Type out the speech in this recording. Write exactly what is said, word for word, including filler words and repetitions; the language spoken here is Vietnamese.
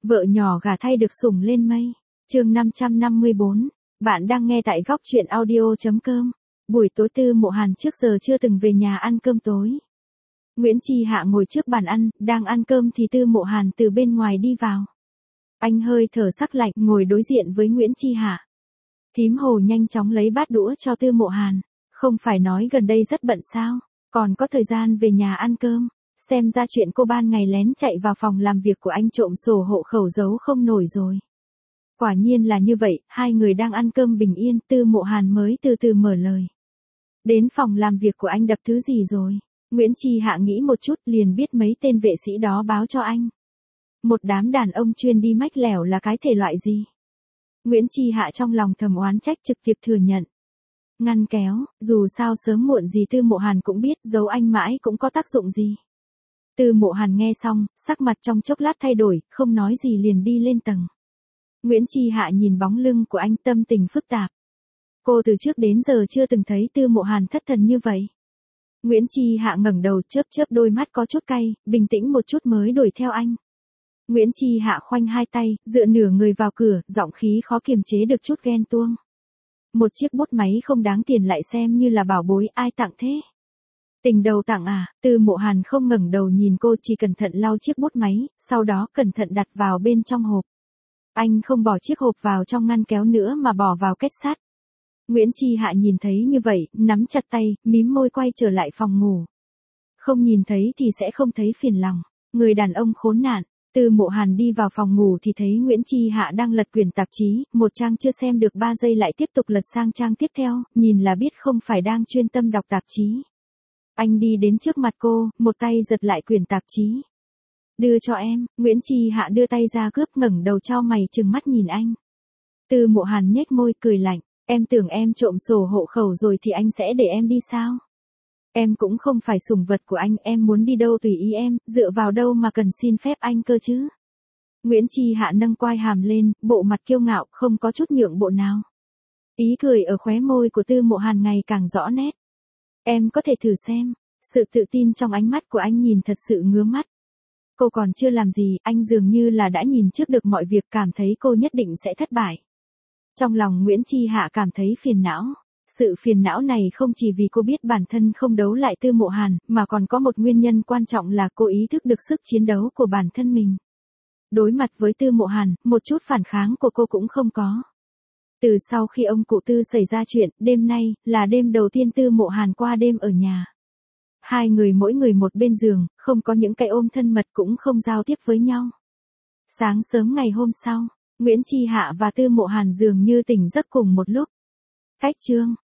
Vợ nhỏ gả thay được sủng lên mây. Chương năm trăm năm mươi bốn. Bạn đang nghe tại góc truyện audio chấm com. Buổi tối Tư Mộ Hàn trước giờ chưa từng về nhà ăn cơm tối. Nguyễn Chi Hạ ngồi trước bàn ăn, đang ăn cơm thì Tư Mộ Hàn từ bên ngoài đi vào. Anh hơi thở sắc lạnh ngồi đối diện với Nguyễn Chi Hạ. Thím Hồ nhanh chóng lấy bát đũa cho Tư Mộ Hàn. Không phải nói gần đây rất bận sao, còn có thời gian về nhà ăn cơm. Xem ra chuyện cô ban ngày lén chạy vào phòng làm việc của anh trộm sổ hộ khẩu giấu không nổi rồi. Quả nhiên là như vậy, hai người đang ăn cơm bình yên, Tư Mộ Hàn mới từ từ mở lời. Đến phòng làm việc của anh đập thứ gì rồi? Nguyễn Chi Hạ nghĩ một chút liền biết mấy tên vệ sĩ đó báo cho anh. Một đám đàn ông chuyên đi mách lẻo là cái thể loại gì? Nguyễn Chi Hạ trong lòng thầm oán trách trực tiếp thừa nhận. Ngăn kéo, dù sao sớm muộn gì Tư Mộ Hàn cũng biết giấu anh mãi cũng có tác dụng gì. Tư Mộ Hàn nghe xong, sắc mặt trong chốc lát thay đổi, không nói gì liền đi lên tầng. Nguyễn Chi Hạ nhìn bóng lưng của anh tâm tình phức tạp. Cô từ trước đến giờ chưa từng thấy Tư Mộ Hàn thất thần như vậy. Nguyễn Chi Hạ ngẩng đầu chớp chớp đôi mắt có chút cay, bình tĩnh một chút mới đuổi theo anh. Nguyễn Chi Hạ khoanh hai tay, dựa nửa người vào cửa, giọng khí khó kiềm chế được chút ghen tuông. Một chiếc bút máy không đáng tiền lại xem như là bảo bối, ai tặng thế? Tình đầu tặng à? Tư Mộ Hàn không ngẩng đầu nhìn cô, chỉ cẩn thận lau chiếc bút máy, sau đó cẩn thận đặt vào bên trong hộp. Anh không bỏ chiếc hộp vào trong ngăn kéo nữa mà bỏ vào kết sắt. Nguyễn Chi Hạ nhìn thấy như vậy, nắm chặt tay, mím môi quay trở lại phòng ngủ. Không nhìn thấy thì sẽ không thấy phiền lòng. Người đàn ông khốn nạn. Tư Mộ Hàn đi vào phòng ngủ thì thấy Nguyễn Chi Hạ đang lật quyển tạp chí, một trang chưa xem được ba giây lại tiếp tục lật sang trang tiếp theo, nhìn là biết không phải đang chuyên tâm đọc tạp chí. Anh đi đến trước mặt cô, một tay giật lại quyển tạp chí. Đưa cho em. Nguyễn Chi Hạ đưa tay ra cướp, ngẩng đầu chau mày trừng mắt nhìn anh. Tư Mộ Hàn nhếch môi cười lạnh, em tưởng em trộm sổ hộ khẩu rồi thì anh sẽ để em đi sao? Em cũng không phải sủng vật của anh, em muốn đi đâu tùy ý em, dựa vào đâu mà cần xin phép anh cơ chứ? Nguyễn Chi Hạ nâng quai hàm lên, bộ mặt kiêu ngạo, không có chút nhượng bộ nào. Ý cười ở khóe môi của Tư Mộ Hàn ngày càng rõ nét. Em có thể thử xem. Sự tự tin trong ánh mắt của anh nhìn thật sự ngứa mắt. Cô còn chưa làm gì, anh dường như là đã nhìn trước được mọi việc, cảm thấy cô nhất định sẽ thất bại. Trong lòng Nguyễn Chi Hạ cảm thấy phiền não. Sự phiền não này không chỉ vì cô biết bản thân không đấu lại Tư Mộ Hàn, mà còn có một nguyên nhân quan trọng là cô ý thức được sức chiến đấu của bản thân mình. Đối mặt với Tư Mộ Hàn, một chút phản kháng của cô cũng không có. Từ sau khi ông cụ Tư xảy ra chuyện, đêm nay, là đêm đầu tiên Tư Mộ Hàn qua đêm ở nhà. Hai người mỗi người một bên giường, không có những cái ôm thân mật cũng không giao tiếp với nhau. Sáng sớm ngày hôm sau, Nguyễn Chi Hạ và Tư Mộ Hàn dường như tỉnh giấc cùng một lúc. Cách chương,